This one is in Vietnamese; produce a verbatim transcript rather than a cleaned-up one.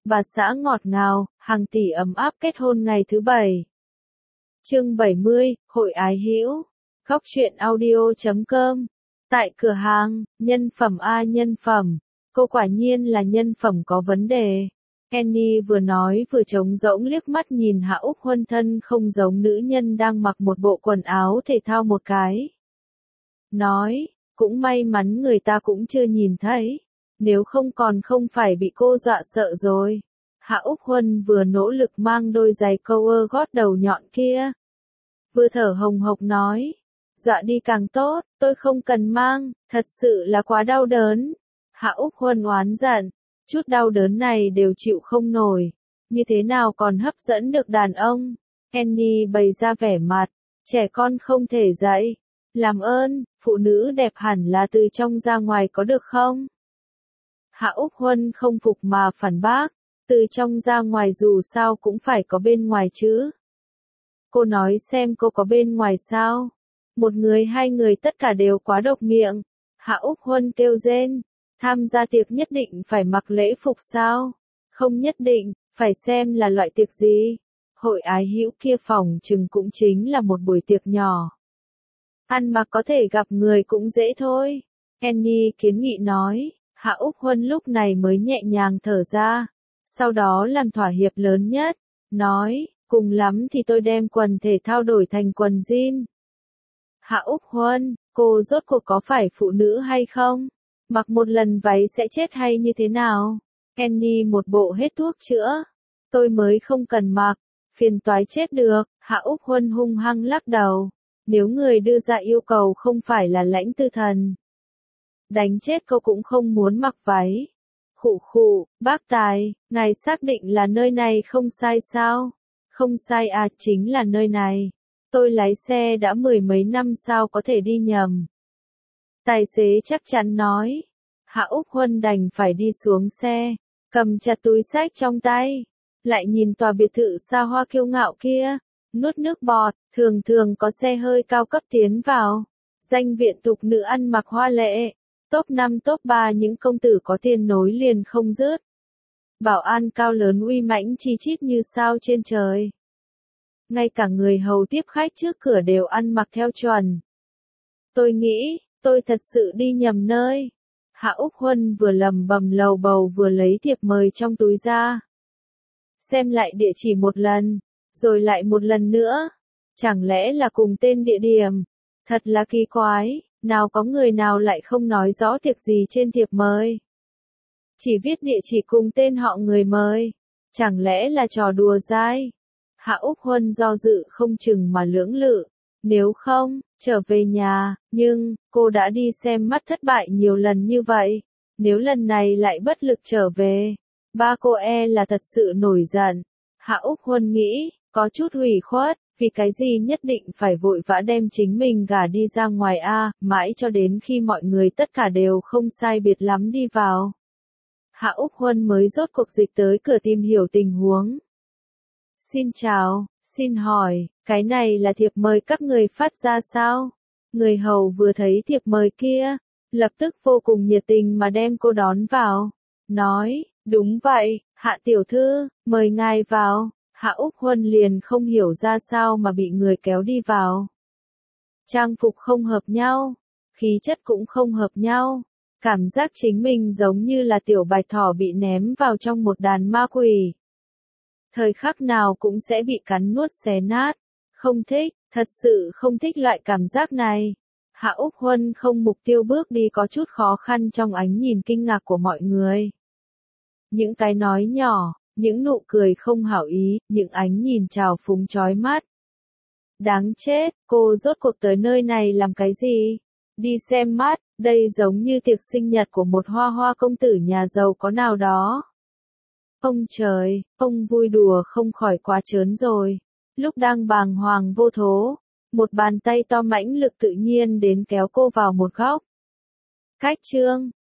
bà xã ngọt ngào, hàng tỷ ấm áp kết hôn ngày thứ bảy. Chương bảy mươi, Hội ái hữu. Góc truyện audio chấm com. Tại cửa hàng, nhân phẩm a nhân phẩm. Cô quả nhiên là nhân phẩm có vấn đề. Annie vừa nói vừa trống rỗng liếc mắt nhìn Hạ Úc Huân thân không giống nữ nhân đang mặc một bộ quần áo thể thao một cái. Nói, cũng may mắn người ta cũng chưa nhìn thấy. Nếu không còn không phải bị cô dọa sợ rồi. Hạ Úc Huân vừa nỗ lực mang đôi giày cover gót đầu nhọn kia. Vừa thở hồng hộc nói. Dọa đi càng tốt, tôi không cần mang, thật sự là quá đau đớn. Hạ Úc Huân oán giận, chút đau đớn này đều chịu không nổi. Như thế nào còn hấp dẫn được đàn ông? Annie bày ra vẻ mặt, trẻ con không thể dạy. Làm ơn, phụ nữ đẹp hẳn là từ trong ra ngoài có được không? Hạ Úc Huân không phục mà phản bác, từ trong ra ngoài dù sao cũng phải có bên ngoài chứ. Cô nói xem cô có bên ngoài sao? Một người hai người tất cả đều quá độc miệng. Hạ Úc Huân kêu rên, tham gia tiệc nhất định phải mặc lễ phục sao? Không nhất định, phải xem là loại tiệc gì. Hội ái hữu kia phòng chừng cũng chính là một buổi tiệc nhỏ. Ăn mặc có thể gặp người cũng dễ thôi. Annie kiến nghị nói. Hạ Úc Huân lúc này mới nhẹ nhàng thở ra, sau đó làm thỏa hiệp lớn nhất, nói, cùng lắm thì tôi đem quần thể thao đổi thành quần jean. Hạ Úc Huân, cô rốt cuộc có phải phụ nữ hay không? Mặc một lần váy sẽ chết hay như thế nào? Annie một bộ hết thuốc chữa. Tôi mới không cần mặc, phiền toái chết được. Hạ Úc Huân hung hăng lắc đầu. Nếu người đưa ra yêu cầu không phải là Lãnh Tư Thần, đánh chết cô cũng không muốn mặc váy. Khụ khụ, bác Tài, ngài xác định là nơi này không sai sao? Không sai à, chính là nơi này. Tôi lái xe đã mười mấy năm sao có thể đi nhầm. Tài xế chắc chắn nói. Hạ Úc Huân đành phải đi xuống xe, cầm chặt túi xách trong tay, lại nhìn tòa biệt thự xa hoa kiêu ngạo kia, nuốt nước bọt, thường thường có xe hơi cao cấp tiến vào. Danh viện tục nữ ăn mặc hoa lệ. Top năm top ba những công tử có tiền nối liền không dứt. Bảo an cao lớn uy mãnh chi chít như sao trên trời. Ngay cả người hầu tiếp khách trước cửa đều ăn mặc theo chuẩn. Tôi nghĩ, tôi thật sự đi nhầm nơi. Hạ Úc Huân vừa lầm bầm lầu bầu vừa lấy thiệp mời trong túi ra. Xem lại địa chỉ một lần, rồi lại một lần nữa. Chẳng lẽ là cùng tên địa điểm? Thật là kỳ quái. Nào có người nào lại không nói rõ tiệc gì trên thiệp mời. Chỉ viết địa chỉ cùng tên họ người mời. Chẳng lẽ là trò đùa dai? Hạ Úc Huân do dự không chừng mà lưỡng lự. Nếu không, trở về nhà, nhưng, cô đã đi xem mắt thất bại nhiều lần như vậy. Nếu lần này lại bất lực trở về, ba cô e là thật sự nổi giận. Hạ Úc Huân nghĩ, có chút ủy khuất. Vì cái gì nhất định phải vội vã đem chính mình gả đi ra ngoài a, mãi cho đến khi mọi người tất cả đều không sai biệt lắm đi vào. Hạ Úc Huân mới rốt cuộc dịch tới cửa tìm hiểu tình huống. Xin chào, xin hỏi, cái này là thiệp mời các người phát ra sao? Người hầu vừa thấy thiệp mời kia, lập tức vô cùng nhiệt tình mà đem cô đón vào. Nói, đúng vậy, Hạ tiểu thư, mời ngài vào. Hạ Úc Huân liền không hiểu ra sao mà bị người kéo đi vào. Trang phục không hợp nhau, khí chất cũng không hợp nhau, cảm giác chính mình giống như là tiểu bạch thỏ bị ném vào trong một đàn ma quỷ. Thời khắc nào cũng sẽ bị cắn nuốt xé nát, không thích, thật sự không thích loại cảm giác này. Hạ Úc Huân không mục tiêu bước đi có chút khó khăn trong ánh nhìn kinh ngạc của mọi người. Những cái nói nhỏ. Những nụ cười không hảo ý, những ánh nhìn trào phúng chói mắt. Đáng chết, cô rốt cuộc tới nơi này làm cái gì? Đi xem mắt, đây giống như tiệc sinh nhật của một hoa hoa công tử nhà giàu có nào đó. Ông trời, ông vui đùa không khỏi quá trớn rồi. Lúc đang bàng hoàng vô thố, một bàn tay to mãnh lực tự nhiên đến kéo cô vào một góc. Cách chương,